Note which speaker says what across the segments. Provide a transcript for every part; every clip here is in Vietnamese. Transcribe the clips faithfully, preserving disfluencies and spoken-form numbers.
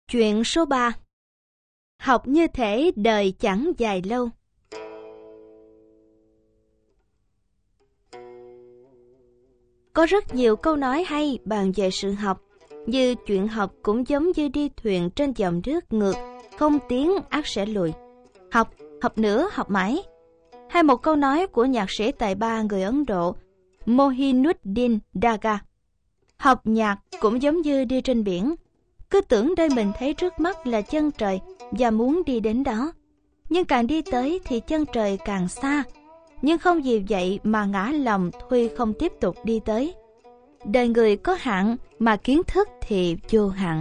Speaker 1: Chuyện số ba. Học như thể đời chẳng dài lâu. Có rất nhiều câu nói hay bàn về sự học, như chuyện học cũng giống như đi thuyền trên dòng nước ngược, không tiến ắt sẽ lùi. Học, học nữa, học mãi. Hay một câu nói của nhạc sĩ tài ba người Ấn Độ Mohinuddin Daga: học nhạc cũng giống như đi trên biển, cứ tưởng đây mình thấy trước mắt là chân trời và muốn đi đến đó, nhưng càng đi tới thì chân trời càng xa, nhưng không vì vậy mà ngã lòng thôi không tiếp tục đi tới. Đời người có hạn mà kiến thức thì vô hạn.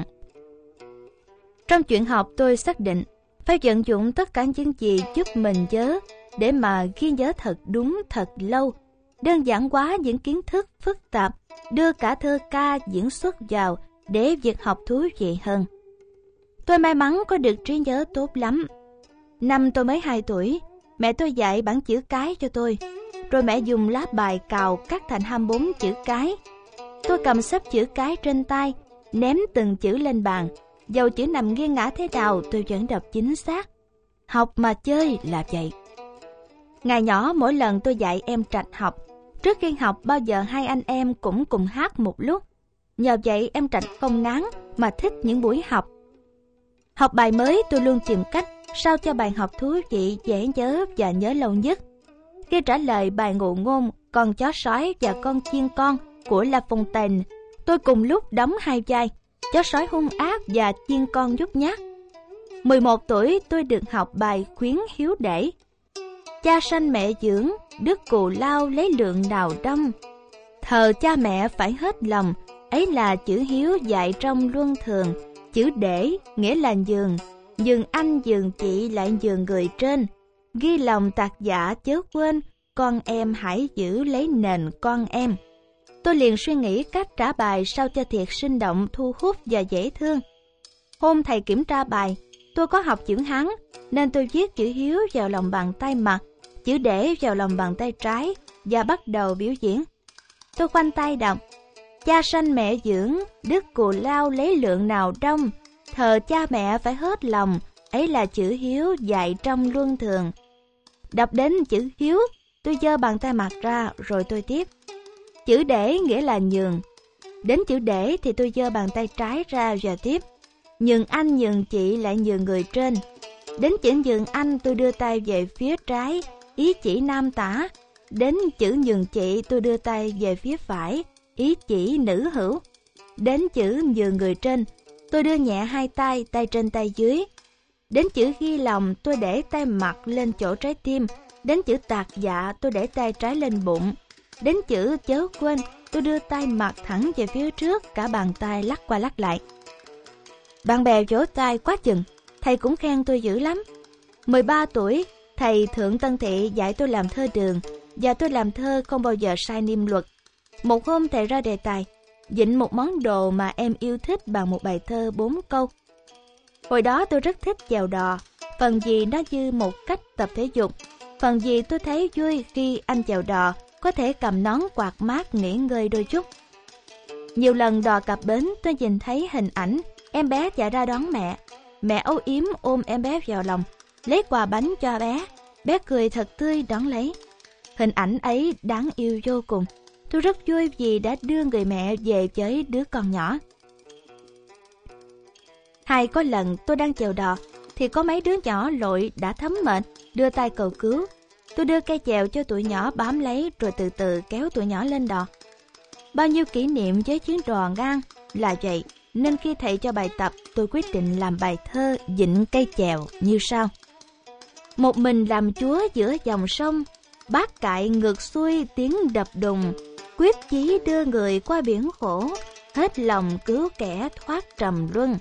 Speaker 1: Trong chuyện học, tôi xác định phải vận dụng tất cả những gì giúp mình nhớ để mà ghi nhớ thật đúng thật lâu, đơn giản hóa những kiến thức phức tạp, đưa cả thơ ca diễn xuất vào để việc học thú vị hơn. Tôi may mắn có được trí nhớ tốt lắm. Năm tôi mới hai tuổi, mẹ tôi dạy bảng chữ cái cho tôi, rồi mẹ dùng lá bài cào cắt thành hai mươi bốn chữ cái. Tôi cầm xếp chữ cái trên tay, ném từng chữ lên bàn, dầu chữ nằm nghiêng ngả thế nào tôi vẫn đọc chính xác. Học mà chơi là vậy. Ngày nhỏ, mỗi lần tôi dạy em Trạch học, trước khi học bao giờ hai anh em cũng cùng hát một lúc. Nhờ vậy em Trạch không ngán mà thích những buổi học. Học bài mới, tôi luôn tìm cách sao cho bài học thú vị, dễ nhớ và nhớ lâu nhất. Khi trả lời bài ngụ ngôn Con chó sói và con chiên con của La Fontaine, tôi cùng lúc đóng hai vai, chó sói hung ác và chiên con nhút nhát. mười một tuổi, tôi được học bài khuyến hiếu để: cha sanh mẹ dưỡng, đức cù lao lấy lượng nào đông. Thờ cha mẹ phải hết lòng, ấy là chữ hiếu dạy trong luân thường. Chữ để nghĩa là nhường, nhường anh nhường chị lại nhường người trên. Ghi lòng tạc dạ chớ quên, con em hãy giữ lấy nền con em. Tôi liền suy nghĩ cách trả bài sao cho thiệt sinh động, thu hút và dễ thương. Hôm thầy kiểm tra bài, tôi có học chữ Hán, nên tôi viết chữ hiếu vào lòng bàn tay mặt, chữ để vào lòng bàn tay trái và bắt đầu biểu diễn. Tôi khoanh tay đọc: cha sanh mẹ dưỡng, đức cù lao lấy lượng nào đông. Thờ cha mẹ phải hết lòng, ấy là chữ hiếu dạy trong luân thường. Đọc đến chữ hiếu, tôi giơ bàn tay mặt ra rồi tôi tiếp. Chữ để nghĩa là nhường. Đến chữ để thì tôi giơ bàn tay trái ra và tiếp. Nhường anh nhường chị lại nhường người trên. Đến chữ nhường anh tôi đưa tay về phía trái, ý chỉ nam tả. Đến chữ nhường chị tôi đưa tay về phía phải, ý chỉ nữ hữu. Đến chữ nhường người trên, tôi đưa nhẹ hai tay, tay trên tay dưới. Đến chữ ghi lòng, tôi để tay mặt lên chỗ trái tim. Đến chữ tạc dạ, tôi để tay trái lên bụng. Đến chữ chớ quên, tôi đưa tay mặt thẳng về phía trước, cả bàn tay lắc qua lắc lại. Bạn bè vỗ tay quá chừng, thầy cũng khen tôi dữ lắm. mười ba tuổi, thầy Thượng Tân Thị dạy tôi làm thơ đường, và tôi làm thơ không bao giờ sai niêm luật. Một hôm thầy ra đề tài: vịnh một món đồ mà em yêu thích bằng một bài thơ bốn câu. Hồi đó tôi rất thích chèo đò, phần vì nó như một cách tập thể dục, phần vì tôi thấy vui khi anh chèo đò có thể cầm nón quạt mát nghỉ ngơi đôi chút. Nhiều lần đò cập bến, tôi nhìn thấy hình ảnh em bé chạy ra đón mẹ. Mẹ âu yếm ôm em bé vào lòng, lấy quà bánh cho bé. Bé cười thật tươi đón lấy. Hình ảnh ấy đáng yêu vô cùng. Tôi rất vui vì đã đưa người mẹ về với đứa con nhỏ. Hay có lần tôi đang chèo đò thì có mấy đứa nhỏ lội đã thấm mệt, đưa tay cầu cứu. Tôi đưa cây chèo cho tụi nhỏ bám lấy rồi từ từ kéo tụi nhỏ lên đò. Bao nhiêu kỷ niệm với chuyến đò ngang là vậy, nên khi thầy cho bài tập, tôi quyết định làm bài thơ vịnh cây chèo như sau: một mình làm chúa giữa dòng sông, bát cại ngược xuôi tiếng đập đùng, quyết chí đưa người qua biển khổ, hết lòng cứu kẻ thoát trầm luân.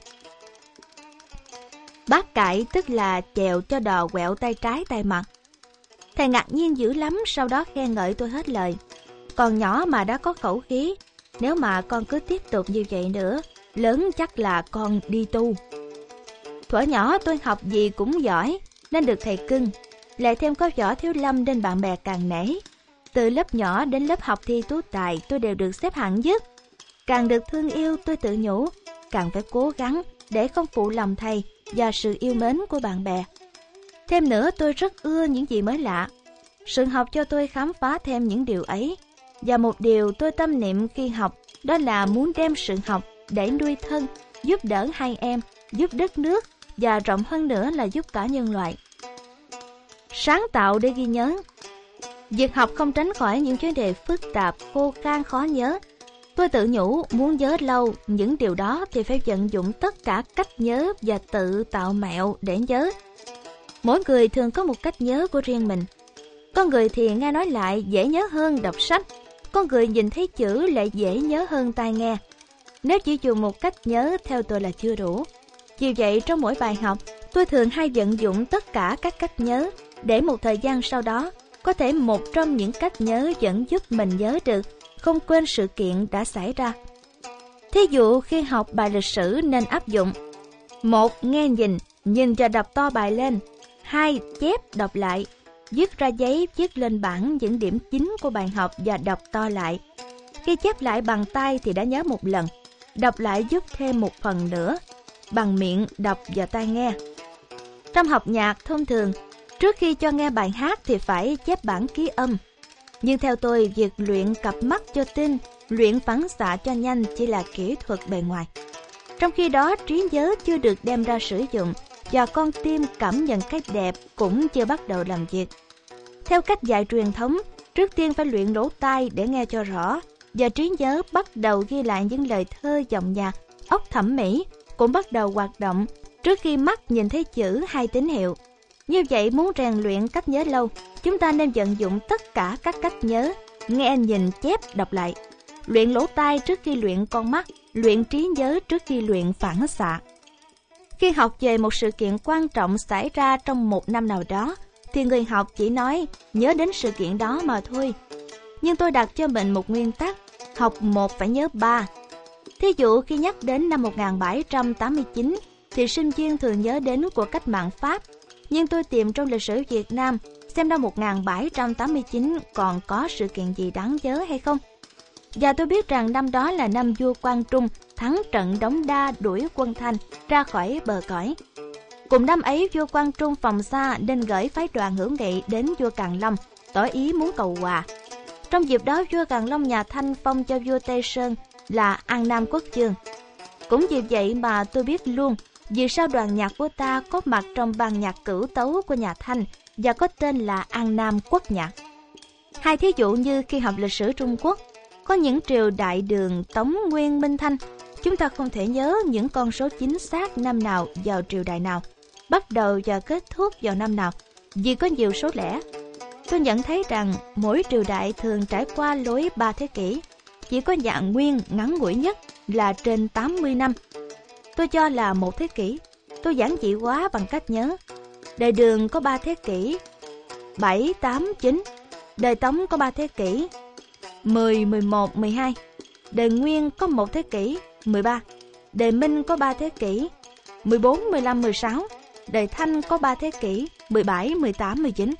Speaker 1: Bát cại tức là chèo cho đò quẹo tay trái tay mặt. Thầy ngạc nhiên dữ lắm, sau đó khen ngợi tôi hết lời. Còn nhỏ mà đã có khẩu khí, nếu mà con cứ tiếp tục như vậy nữa, lớn chắc là con đi tu. Thuở nhỏ tôi học gì cũng giỏi, nên được thầy cưng. Lại thêm có Võ Thiếu Lâm nên bạn bè càng nể. Từ lớp nhỏ đến lớp học thi tú tài, tôi đều được xếp hạng nhất. Càng được thương yêu, tôi tự nhủ càng phải cố gắng, để không phụ lòng thầy và sự yêu mến của bạn bè. Thêm nữa, tôi rất ưa những gì mới lạ. Sự học cho tôi khám phá thêm những điều ấy. Và một điều tôi tâm niệm khi học, đó là muốn đem sự học để nuôi thân, giúp đỡ hai em, giúp đất nước và rộng hơn nữa là giúp cả nhân loại. Sáng tạo để ghi nhớ. Việc học không tránh khỏi những vấn đề phức tạp, khô khan khó nhớ. Tôi tự nhủ muốn nhớ lâu những điều đó thì phải vận dụng tất cả cách nhớ và tự tạo mẹo để nhớ. Mỗi người thường có một cách nhớ của riêng mình. Có người thì nghe nói lại dễ nhớ hơn đọc sách. Có người nhìn thấy chữ lại dễ nhớ hơn tai nghe. Nếu chỉ dùng một cách nhớ theo tôi là chưa đủ. Vì vậy trong mỗi bài học, tôi thường hay vận dụng tất cả các cách nhớ để một thời gian sau đó, có thể một trong những cách nhớ vẫn giúp mình nhớ được, không quên sự kiện đã xảy ra. Thí dụ khi học bài lịch sử nên áp dụng: một. Nghe nhìn, nhìn và đọc to bài lên. Hai. Chép, đọc lại. Viết ra giấy, viết lên bảng những điểm chính của bài học và đọc to lại. Khi chép lại bằng tay thì đã nhớ một lần, đọc lại giúp thêm một phần nữa, bằng miệng đọc và tai nghe. Trong học nhạc thông thường, trước khi cho nghe bài hát thì phải chép bản ký âm. Nhưng theo tôi, việc luyện cặp mắt cho tinh, luyện phản xạ cho nhanh chỉ là kỹ thuật bề ngoài. Trong khi đó, trí nhớ chưa được đem ra sử dụng và con tim cảm nhận cái đẹp cũng chưa bắt đầu làm việc. Theo cách dạy truyền thống, trước tiên phải luyện lỗ tai để nghe cho rõ, và trí nhớ bắt đầu ghi lại những lời thơ giọng nhạc, óc thẩm mỹ cũng bắt đầu hoạt động trước khi mắt nhìn thấy chữ hay tín hiệu. Như vậy, muốn rèn luyện cách nhớ lâu, chúng ta nên vận dụng tất cả các cách nhớ: nghe, nhìn, chép, đọc lại. Luyện lỗ tai trước khi luyện con mắt, luyện trí nhớ trước khi luyện phản xạ. Khi học về một sự kiện quan trọng xảy ra trong một năm nào đó, thì người học chỉ nói nhớ đến sự kiện đó mà thôi. Nhưng tôi đặt cho mình một nguyên tắc: học một phải nhớ ba. Thí dụ khi nhắc đến năm một nghìn bảy trăm tám mươi chín, thì sinh viên thường nhớ đến cuộc cách mạng Pháp. Nhưng tôi tìm trong lịch sử Việt Nam xem năm một nghìn bảy trăm tám mươi chín còn có sự kiện gì đáng nhớ hay không. Và tôi biết rằng năm đó là năm vua Quang Trung thắng trận Đống Đa đuổi quân Thanh ra khỏi bờ cõi. Cùng năm ấy, vua Quang Trung phòng xa nên gửi phái đoàn hữu nghị đến vua Càn Long, tỏ ý muốn cầu hòa. Trong dịp đó, vua Càn Long nhà Thanh phong cho vua Tây Sơn là An Nam Quốc Vương. Cũng vì vậy mà tôi biết luôn vì sao đoàn nhạc của ta có mặt trong ban nhạc cửu tấu của nhà Thanh và có tên là An Nam Quốc nhạc. Hai thí dụ như khi học lịch sử Trung Quốc, có những triều đại Đường, Tống, Nguyên, Minh, Thanh, chúng ta không thể nhớ những con số chính xác năm nào vào triều đại nào, bắt đầu và kết thúc vào năm nào, vì có nhiều số lẻ. Tôi nhận thấy rằng mỗi triều đại thường trải qua lối ba thế kỷ, chỉ có nhà Nguyên ngắn ngủi nhất là trên tám mươi năm. Tôi cho là một thế kỷ. Tôi giản dị quá bằng cách nhớ. Đời Đường có ba thế kỷ, bảy, tám, chín. Đời Tống có ba thế kỷ, mười, mười một, mười hai. Đời Nguyên có một thế kỷ, mười ba. Đời Minh có ba thế kỷ, mười bốn, mười lăm, mười sáu. Đời Thanh có ba thế kỷ, mười bảy, mười tám, mười chín.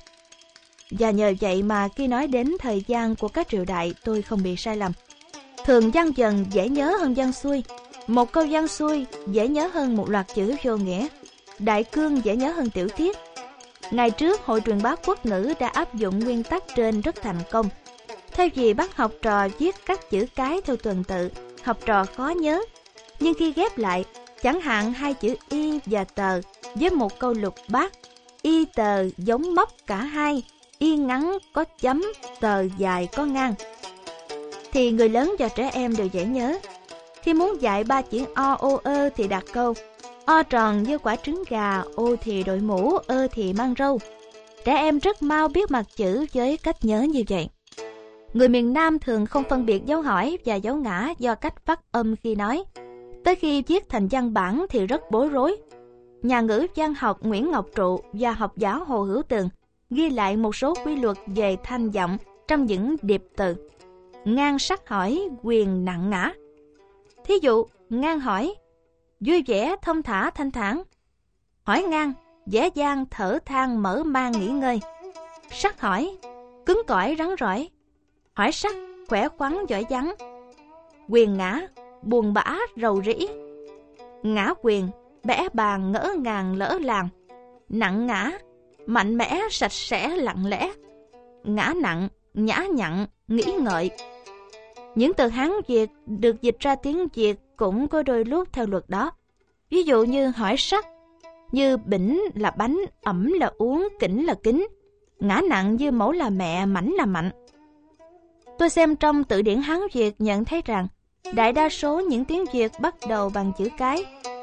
Speaker 1: Và nhờ vậy mà khi nói đến thời gian của các triều đại, tôi không bị sai lầm. Thường văn dần dễ nhớ hơn văn xuôi. Một câu văn xuôi dễ nhớ hơn một loạt chữ vô nghĩa. Đại cương dễ nhớ hơn tiểu tiết. Ngày trước, Hội truyền bá quốc ngữ đã áp dụng nguyên tắc trên rất thành công. Thay vì bắt học trò viết các chữ cái theo tuần tự, học trò khó nhớ. Nhưng khi ghép lại, chẳng hạn hai chữ y và tờ với một câu lục bát, y tờ giống móc cả hai, y ngắn có chấm, tờ dài có ngang, thì người lớn và trẻ em đều dễ nhớ. Khi muốn dạy ba chữ o, ô, ơ thì đặt câu: o tròn như quả trứng gà, ô thì đội mũ, ơ thì mang râu. Trẻ em rất mau biết mặt chữ với cách nhớ như vậy. Người miền Nam thường không phân biệt dấu hỏi và dấu ngã do cách phát âm khi nói. Tới khi viết thành văn bản thì rất bối rối. Nhà ngữ văn học Nguyễn Ngọc Trụ và học giả Hồ Hữu Tường ghi lại một số quy luật về thanh giọng trong những điệp từ. Ngang sắc hỏi, quyền nặng ngã. Thí dụ, ngang hỏi: vui vẻ, thông thả, thanh thản. Hỏi ngang: dễ dàng, thở than, mở mang, nghỉ ngơi. Sắc hỏi: cứng cỏi, rắn rỏi. Hỏi sắc: khỏe khoắn, giỏi giắng. Quyền ngã: buồn bã, rầu rĩ. ngã quyền, bẽ bàng ngỡ ngàng lỡ làng, nặng ngã, mạnh mẽ sạch sẽ lặng lẽ, ngã nặng, nhã nhặn, nghĩ ngợi. Những từ Hán Việt được dịch ra tiếng Việt cũng có đôi lúc theo luật đó. Ví dụ như hỏi sắc, như bỉnh là bánh, ẩm là uống, kỉnh là kính, ngã nặng như mẫu là mẹ, mảnh là mạnh. Tôi xem trong từ điển Hán Việt nhận thấy rằng đại đa số những tiếng Việt bắt đầu bằng chữ cái.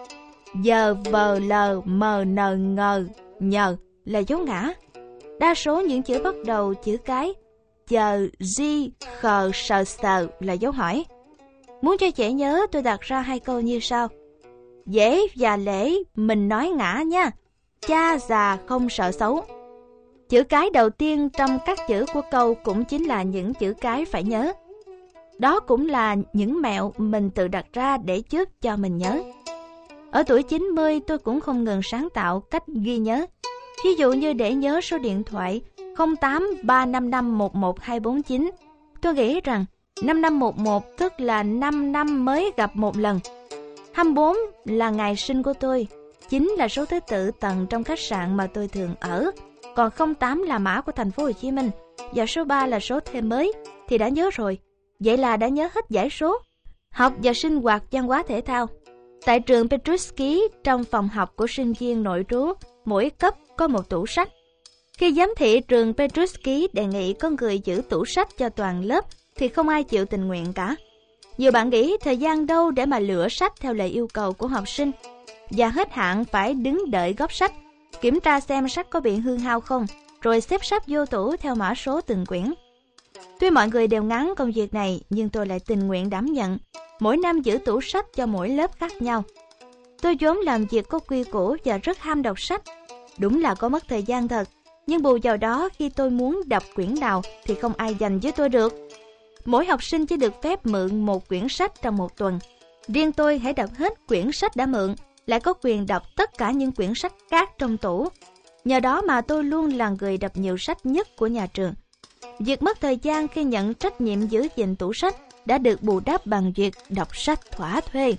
Speaker 1: Giờ, vờ, lờ, mờ, nờ, ngờ, nhờ là dấu ngã. Đa số những chữ bắt đầu chữ cái. Chờ, di, khờ, sờ, sờ là dấu hỏi. Muốn cho dễ nhớ, tôi đặt ra hai câu như sau. Dễ và lễ mình nói ngã nha. Cha già không sợ xấu. Chữ cái đầu tiên trong các chữ của câu cũng chính là những chữ cái phải nhớ. Đó cũng là những mẹo mình tự đặt ra để giúp cho mình nhớ. Ở tuổi chín mươi tôi cũng không ngừng sáng tạo cách ghi nhớ. Ví dụ như để nhớ số điện thoại không tám ba năm năm một một hai bốn chín. Tôi nghĩ rằng năm năm một một tức là năm năm mới gặp một lần. hai mươi bốn là ngày sinh của tôi. chín là số thứ tự tầng trong khách sạn mà tôi thường ở. Còn không tám là mã của thành phố Hồ Chí Minh. Và số ba là số thêm mới. Thì đã nhớ rồi. Vậy là đã nhớ hết dãy số. Học và sinh hoạt văn hóa thể thao. Tại trường Petruski, trong phòng học của sinh viên nội trú, mỗi cấp có một tủ sách. Khi giám thị trường Petruski đề nghị có người giữ tủ sách cho toàn lớp, thì không ai chịu tình nguyện cả. Nhiều bạn nghĩ thời gian đâu để mà lựa sách theo lời yêu cầu của học sinh, và hết hạn phải đứng đợi góc sách, kiểm tra xem sách có bị hư hao không, rồi xếp sách vô tủ theo mã số từng quyển. Tuy mọi người đều ngán công việc này, nhưng tôi lại tình nguyện đảm nhận, mỗi năm giữ tủ sách cho mỗi lớp khác nhau. Tôi vốn làm việc có quy củ và rất ham đọc sách. Đúng là có mất thời gian thật, nhưng bù vào đó khi tôi muốn đọc quyển nào thì không ai giành với tôi được. Mỗi học sinh chỉ được phép mượn một quyển sách trong một tuần. Riêng tôi hãy đọc hết quyển sách đã mượn, lại có quyền đọc tất cả những quyển sách khác trong tủ. Nhờ đó mà tôi luôn là người đọc nhiều sách nhất của nhà trường. Việc mất thời gian khi nhận trách nhiệm giữ gìn tủ sách đã được bù đắp bằng việc đọc sách thỏa thuê.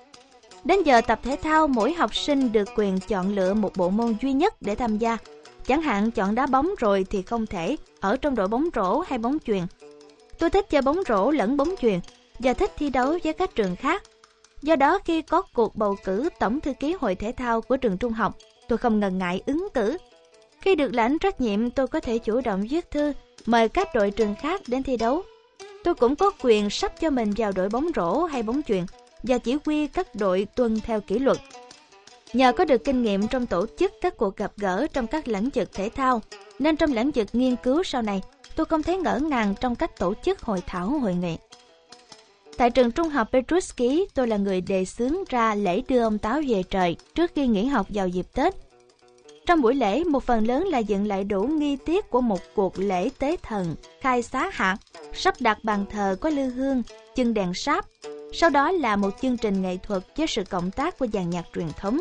Speaker 1: Đến giờ tập thể thao, mỗi học sinh được quyền chọn lựa một bộ môn duy nhất để tham gia. Chẳng hạn chọn đá bóng rồi thì không thể ở trong đội bóng rổ hay bóng chuyền. Tôi thích chơi bóng rổ lẫn bóng chuyền và thích thi đấu với các trường khác. Do đó khi có cuộc bầu cử tổng thư ký hội thể thao của trường trung học, tôi không ngần ngại ứng cử. Khi được lãnh trách nhiệm, tôi có thể chủ động viết thư mời các đội trường khác đến thi đấu. Tôi cũng có quyền sắp cho mình vào đội bóng rổ hay bóng chuyền và chỉ huy các đội tuân theo kỷ luật. Nhờ có được kinh nghiệm trong tổ chức các cuộc gặp gỡ trong các lĩnh vực thể thao, nên trong lĩnh vực nghiên cứu sau này, tôi không thấy ngỡ ngàng trong cách tổ chức hội thảo hội nghị. Tại trường trung học Petruski, tôi là người đề xướng ra lễ đưa ông Táo về trời trước khi nghỉ học vào dịp Tết. Trong buổi lễ, một phần lớn là dựng lại đủ nghi tiết của một cuộc lễ tế thần, khai xá hạt, sắp đặt bàn thờ có lư hương, chân đèn sáp. Sau đó là một chương trình nghệ thuật với sự cộng tác của dàn nhạc truyền thống.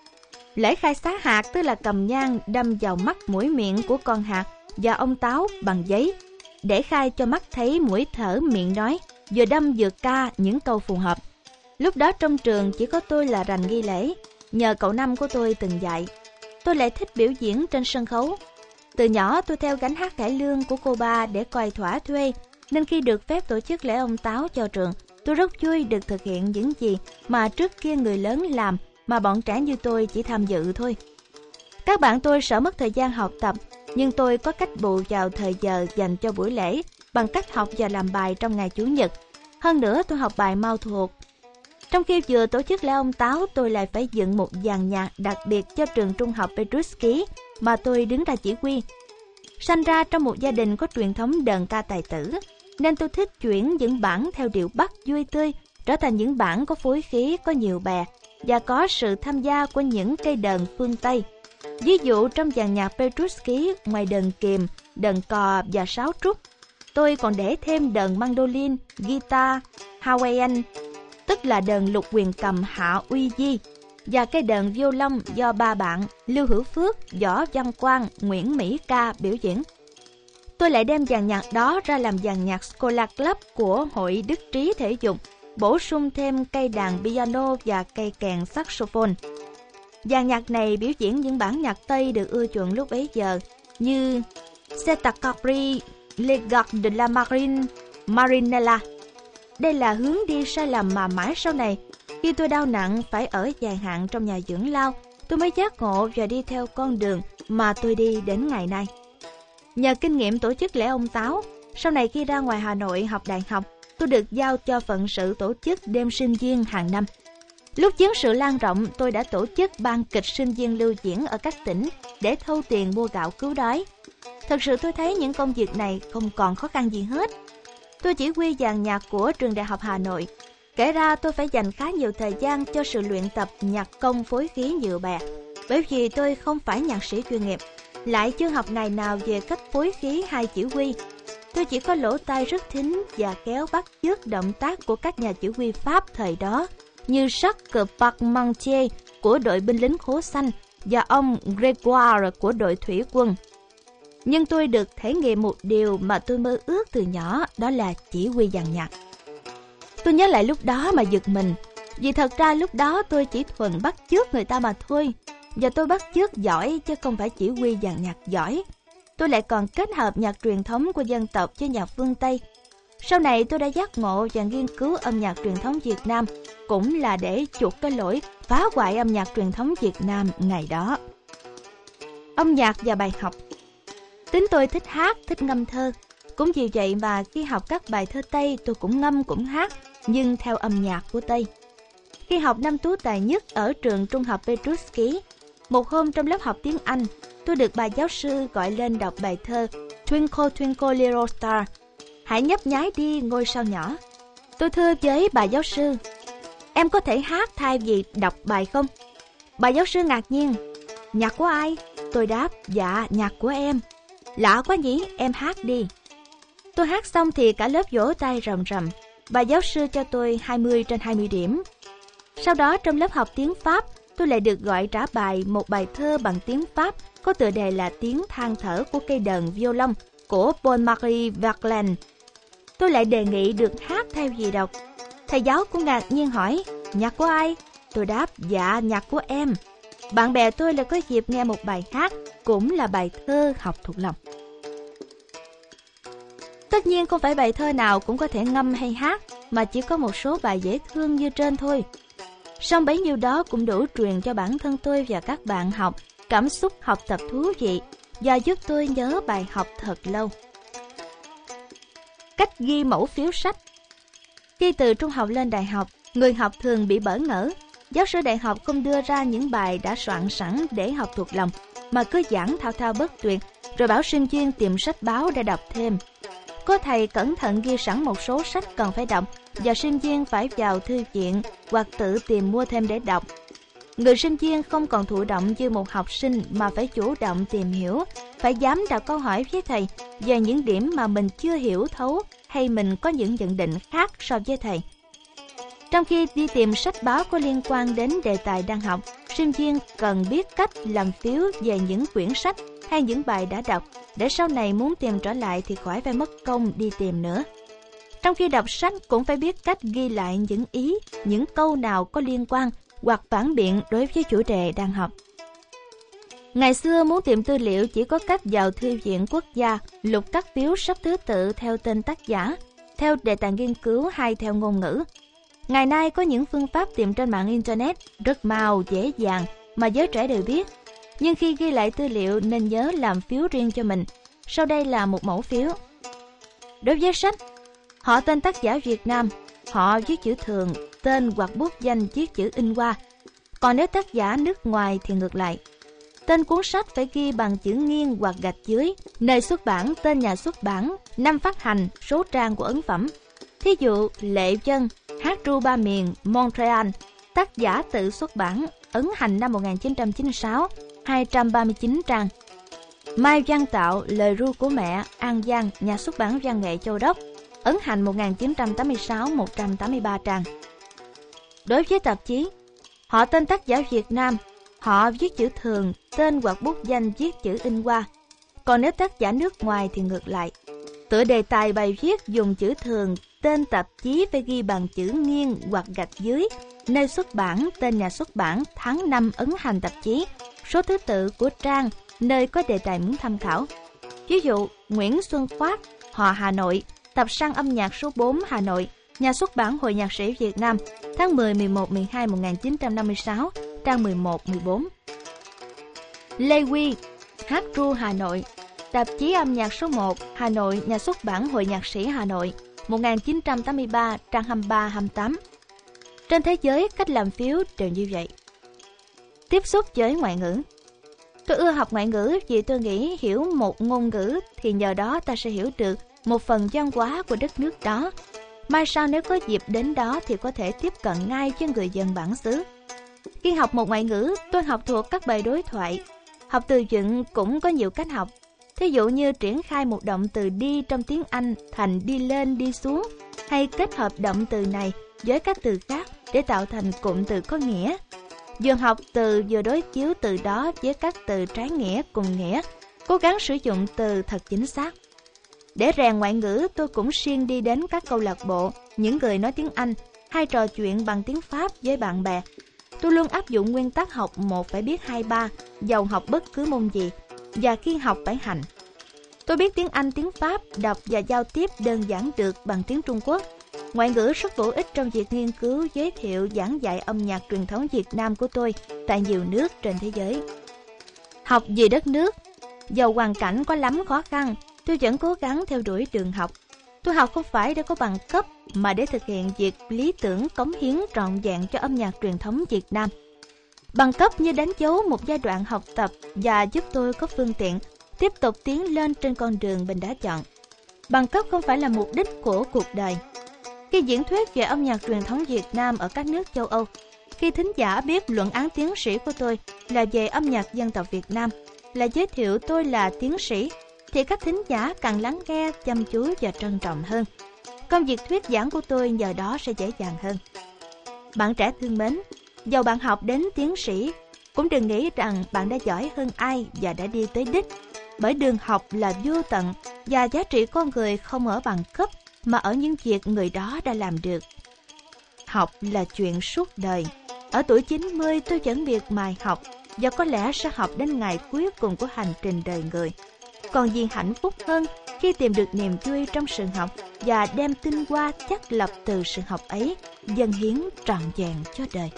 Speaker 1: Lễ khai xá hạt tức là cầm nhang đâm vào mắt mũi miệng của con hạt và ông Táo bằng giấy, để khai cho mắt thấy mũi thở miệng nói, vừa đâm vừa ca những câu phù hợp. Lúc đó trong trường chỉ có tôi là rành nghi lễ, nhờ cậu Năm của tôi từng dạy. Tôi lại thích biểu diễn trên sân khấu. Từ nhỏ tôi theo gánh hát cải lương của cô ba để coi thỏa thuê, nên khi được phép tổ chức lễ ông Táo cho trường, tôi rất vui được thực hiện những gì mà trước kia người lớn làm mà bọn trẻ như tôi chỉ tham dự thôi. Các bạn tôi sợ mất thời gian học tập, nhưng tôi có cách bù vào thời giờ dành cho buổi lễ bằng cách học và làm bài trong ngày Chủ nhật. Hơn nữa tôi học bài mau thuộc. Trong khi vừa tổ chức lễ ông Táo, tôi lại phải dựng một dàn nhạc đặc biệt cho trường trung học Petruski mà tôi đứng ra chỉ huy. Sanh ra trong một gia đình có truyền thống đờn ca tài tử, nên tôi thích chuyển những bản theo điệu Bắc vui tươi trở thành những bản có phối khí, có nhiều bè và có sự tham gia của những cây đờn phương Tây. Ví dụ trong dàn nhạc Petruski, ngoài đờn kìm, đờn cò và sáo trúc, tôi còn để thêm đờn mandolin, guitar, Hawaiian, tức là đờn lục quyền cầm Hạ Uy Di, và cây đờn violon do ba bạn Lưu Hữu Phước, Võ Văn Quang, Nguyễn Mỹ Ca biểu diễn. Tôi lại đem dàn nhạc đó ra làm dàn nhạc Scholar Club của Hội Đức Trí Thể dục bổ sung thêm cây đàn piano và cây kèn saxophone. Dàn nhạc này biểu diễn những bản nhạc Tây được ưa chuộng lúc bấy giờ như Staccato, Le Gare de la Marine, Marinella. Đây là hướng đi sai lầm mà mãi sau này, khi tôi đau nặng phải ở dài hạn trong nhà dưỡng lao, tôi mới giác ngộ và đi theo con đường mà tôi đi đến ngày nay. Nhờ kinh nghiệm tổ chức lễ ông Táo, sau này khi ra ngoài Hà Nội học đại học, tôi được giao cho phận sự tổ chức đêm sinh viên hàng năm. Lúc chiến sự lan rộng, tôi đã tổ chức ban kịch sinh viên lưu diễn ở các tỉnh để thâu tiền mua gạo cứu đói. Thật sự tôi thấy những công việc này không còn khó khăn gì hết. Tôi chỉ huy dàn nhạc của trường Đại học Hà Nội. Kể ra tôi phải dành khá nhiều thời gian cho sự luyện tập nhạc công phối khí nhựa bè, bởi vì tôi không phải nhạc sĩ chuyên nghiệp, lại chưa học ngày nào về cách phối khí hay chỉ huy. Tôi chỉ có lỗ tai rất thính và khéo bắt chước động tác của các nhà chỉ huy Pháp thời đó, như Jacques Parmentier của đội binh lính khố xanh và ông Grégoire của đội thủy quân. Nhưng tôi được thể nghiệm một điều mà tôi mơ ước từ nhỏ, đó là chỉ huy dàn nhạc. Tôi nhớ lại lúc đó mà giật mình, vì thật ra lúc đó tôi chỉ thuần bắt chước người ta mà thôi, và tôi bắt chước giỏi chứ không phải chỉ huy dàn nhạc giỏi. Tôi lại còn kết hợp nhạc truyền thống của dân tộc với nhạc phương Tây. Sau này tôi đã giác ngộ và nghiên cứu âm nhạc truyền thống Việt Nam, cũng là để chuộc cái lỗi phá hoại âm nhạc truyền thống Việt Nam ngày đó. Âm nhạc và bài học. Tính tôi thích hát, thích ngâm thơ. Cũng vì vậy mà khi học các bài thơ Tây tôi cũng ngâm cũng hát, nhưng theo âm nhạc của Tây. Khi học năm tú tài nhất ở trường trung học Petruski, một hôm trong lớp học tiếng Anh, tôi được bà giáo sư gọi lên đọc bài thơ Twinkle Twinkle Little Star, hãy nhấp nháy đi ngôi sao nhỏ. Tôi thưa với bà giáo sư, em có thể hát thay vì đọc bài không? Bà giáo sư ngạc nhiên, nhạc của ai? Tôi đáp, dạ nhạc của em. Lạ quá nhỉ, em hát đi. Tôi hát xong thì cả lớp vỗ tay rầm rầm. Bà giáo sư cho tôi hai mươi trên hai mươi điểm. Sau đó trong lớp học tiếng Pháp, tôi lại được gọi trả bài một bài thơ bằng tiếng Pháp có tựa đề là Tiếng than thở của cây đờn violon của Paul-Marie Verlaine. Tôi lại đề nghị được hát theo gì đọc. Thầy giáo cũng ngạc nhiên hỏi, nhạc của ai? Tôi đáp, dạ nhạc của em. Bạn bè tôi lại có dịp nghe một bài hát, cũng là bài thơ học thuộc lòng. Tất nhiên không phải bài thơ nào cũng có thể ngâm hay hát, mà chỉ có một số bài dễ thương như trên thôi. Song bấy nhiêu đó cũng đủ truyền cho bản thân tôi và các bạn học cảm xúc học tập thú vị và giúp tôi nhớ bài học thật lâu. Cách ghi mẫu phiếu sách. Khi từ trung học lên đại học, người học thường bị bỡ ngỡ. Giáo sư đại học không đưa ra những bài đã soạn sẵn để học thuộc lòng, mà cứ giảng thao thao bất tuyệt, rồi bảo sinh viên tìm sách báo để đọc thêm. Có thầy cẩn thận ghi sẵn một số sách cần phải đọc, và sinh viên phải vào thư viện hoặc tự tìm mua thêm để đọc. Người sinh viên không còn thụ động như một học sinh mà phải chủ động tìm hiểu, phải dám đặt câu hỏi với thầy về những điểm mà mình chưa hiểu thấu hay mình có những nhận định khác so với thầy. Trong khi đi tìm sách báo có liên quan đến đề tài đang học, sinh viên cần biết cách làm phiếu về những quyển sách hay những bài đã đọc, để sau này muốn tìm trở lại thì khỏi phải mất công đi tìm nữa. Trong khi đọc sách cũng phải biết cách ghi lại những ý, những câu nào có liên quan hoặc phản biện đối với chủ đề đang học. Ngày xưa muốn tìm tư liệu chỉ có cách vào Thư viện Quốc gia, lục các phiếu sắp thứ tự theo tên tác giả, theo đề tài nghiên cứu hay theo ngôn ngữ. Ngày nay có những phương pháp tìm trên mạng Internet rất mau, dễ dàng mà giới trẻ đều biết. Nhưng khi ghi lại tư liệu nên nhớ làm phiếu riêng cho mình. Sau đây là một mẫu phiếu. Đối với sách, họ tên tác giả Việt Nam, họ viết chữ thường, tên hoặc bút danh viết chữ in hoa. Còn nếu tác giả nước ngoài thì ngược lại. Tên cuốn sách phải ghi bằng chữ nghiêng hoặc gạch dưới, nơi xuất bản, tên nhà xuất bản, năm phát hành, số trang của ấn phẩm. Thí dụ, Lệ Vân, Hát ru ba miền, Montreal, tác giả tự xuất bản, ấn hành năm một nghìn chín trăm chín mươi sáu, hai trăm ba mươi chín trang. Mai Văn Tạo, Lời ru của mẹ, An Giang, nhà xuất bản Văn nghệ Châu Đốc, ấn hành một nghìn chín trăm tám mươi sáu, một trăm tám mươi ba trang. Đối với tạp chí, họ tên tác giả Việt Nam, họ viết chữ thường, tên hoặc bút danh viết chữ in hoa. Còn nếu tác giả nước ngoài thì ngược lại. Tựa đề tài bài viết dùng chữ thường, tên tạp chí phải ghi bằng chữ nghiêng hoặc gạch dưới, nơi xuất bản, tên nhà xuất bản, tháng năm ấn hành tạp chí, số thứ tự của trang, nơi có đề tài muốn tham khảo. Ví dụ, Nguyễn Xuân Khoát, họ Hà Nội, tập san âm nhạc số bốn Hà Nội, nhà xuất bản Hội Nhạc sĩ Việt Nam, tháng mười, mười một, mười hai một nghìn chín trăm năm mươi sáu, trang mười một, mười bốn. Lê Huy, hát ru Hà Nội, tạp chí âm nhạc số một Hà Nội, nhà xuất bản Hội Nhạc sĩ Hà Nội, một nghìn chín trăm tám mươi ba, trang hai mươi ba, hai mươi tám. Trên thế giới, cách làm phiếu đều như vậy. Tiếp xúc với ngoại ngữ. Tôi ưa học ngoại ngữ vì tôi nghĩ hiểu một ngôn ngữ thì nhờ đó ta sẽ hiểu được một phần văn hóa của đất nước đó. Mai sau nếu có dịp đến đó thì có thể tiếp cận ngay với người dân bản xứ. Khi học một ngoại ngữ, tôi học thuộc các bài đối thoại. Học từ vựng cũng có nhiều cách học. Thí dụ như triển khai một động từ đi trong tiếng Anh thành đi lên, đi xuống, hay kết hợp động từ này với các từ khác để tạo thành cụm từ có nghĩa. Vừa học từ vừa đối chiếu từ đó với các từ trái nghĩa cùng nghĩa, cố gắng sử dụng từ thật chính xác. Để rèn ngoại ngữ, tôi cũng siêng đi đến các câu lạc bộ, những người nói tiếng Anh, hay trò chuyện bằng tiếng Pháp với bạn bè. Tôi luôn áp dụng nguyên tắc học một phải biết hai ba, dầu học bất cứ môn gì, và khi học phải hành. Tôi biết tiếng Anh, tiếng Pháp, đọc và giao tiếp đơn giản được bằng tiếng Trung Quốc. Ngoại ngữ rất bổ ích trong việc nghiên cứu, giới thiệu, giảng dạy âm nhạc truyền thống Việt Nam của tôi tại nhiều nước trên thế giới. Học vì đất nước. Dầu hoàn cảnh có lắm khó khăn, tôi vẫn cố gắng theo đuổi đường học. Tôi học không phải để có bằng cấp, mà để thực hiện việc lý tưởng cống hiến trọn vẹn cho âm nhạc truyền thống Việt Nam. Bằng cấp như đánh dấu một giai đoạn học tập và giúp tôi có phương tiện tiếp tục tiến lên trên con đường mình đã chọn. Bằng cấp không phải là mục đích của cuộc đời. Khi diễn thuyết về âm nhạc truyền thống Việt Nam ở các nước châu Âu, khi thính giả biết luận án tiến sĩ của tôi là về âm nhạc dân tộc Việt Nam, là giới thiệu tôi là tiến sĩ, thì các thính giả càng lắng nghe, chăm chú và trân trọng hơn. Công việc thuyết giảng của tôi nhờ đó sẽ dễ dàng hơn. Bạn trẻ thương mến, dầu bạn học đến tiến sĩ, cũng đừng nghĩ rằng bạn đã giỏi hơn ai và đã đi tới đích, bởi đường học là vô tận và giá trị con người không ở bằng cấp mà ở những việc người đó đã làm được. Học là chuyện suốt đời. Ở tuổi chín mươi tôi vẫn miệt mài học và có lẽ sẽ học đến ngày cuối cùng của hành trình đời người. Còn gì hạnh phúc hơn khi tìm được niềm vui trong sự học và đem tinh hoa chắc lập từ sự học ấy dâng hiến trọn vẹn cho đời.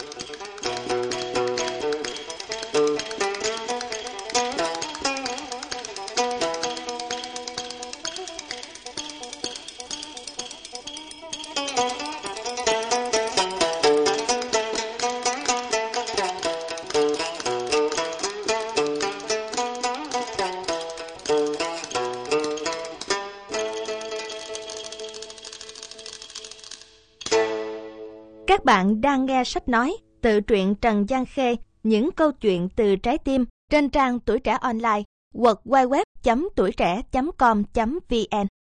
Speaker 1: Các bạn đang nghe sách nói tự truyện Trần Giang Khê, những câu chuyện từ trái tim trên trang Tuổi Trẻ Online, w w w chấm tuổi trẻ chấm com chấm vn.